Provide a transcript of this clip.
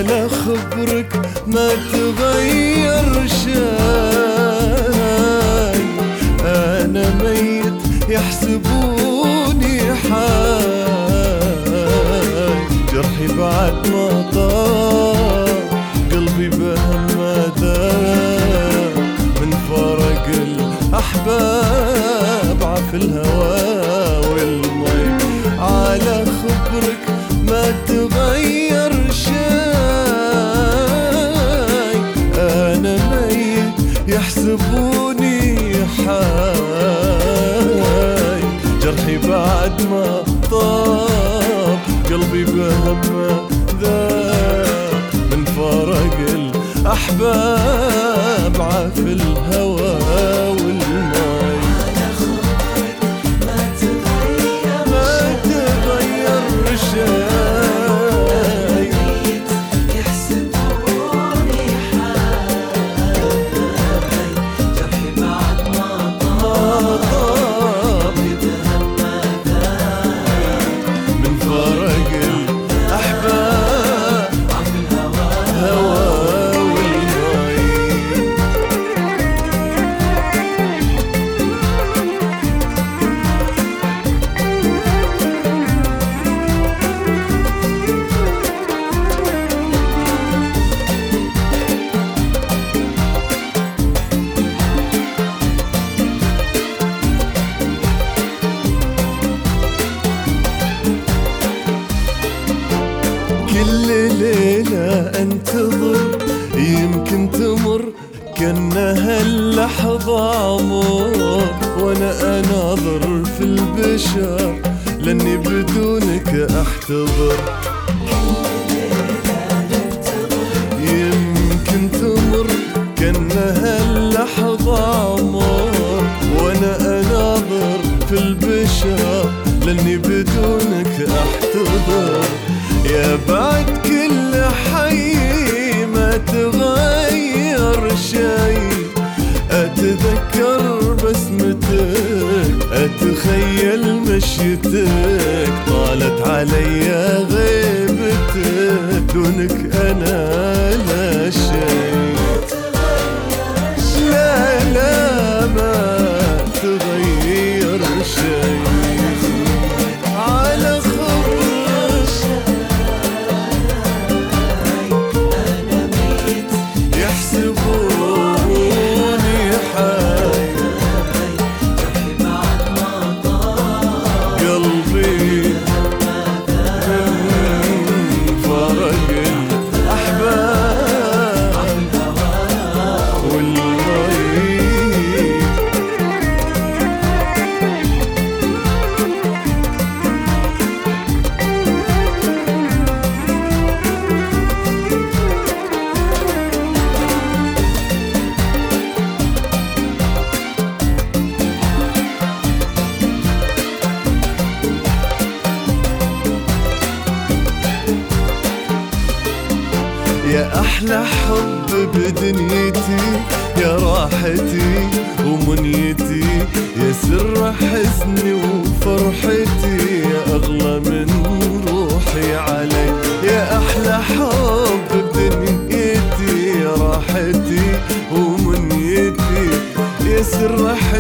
على خبرك ما تغير شيء. أنا ميت يحسبوني حي، جرحي بعد ما طار قلبي بهم ما دار. من فرق الأحباب عف الهوى والمي، على خبرك ما تغير شيء. أنا ميت يحسبوني حي، جرحي بعد ما طاب قلبي بهم ذاب. من فرق الأحباب عاف الهوى والمي. على خبرك ما تغير شيء. يحسبوني حي، جرحي بعد ما طاب بهم ما دار. من فرق الأحباب عف الهوى هوى والمي. كل ليلة أنتظر يمكن تمر كأنها اللحظة عمر، وأنا أناظر في البشر لأني بدونك أحتضر. يمكن تمر كأنها اللحظة عمر، وأنا أناظر في البشر لأني بدونك أحتضر. يا بعد كل حي ما تغير شي، أتذكر بسمتك أتخيل مشيتك. طالت علي غيبتك دونك أنا لا شي. لا لا ما تغير شي. على خبرك يحسبوني حي، جرحي بعد ما طاب قلبي من فرق الأحباب والمي. يا أحلى حب بدنيتي، يا راحتي ومنيتي، يا سر حزني وفرحتي، يا أغلى من روحي علي. يا أحلى حب بدنيتي، يا راحتي ومنيتي، يا سر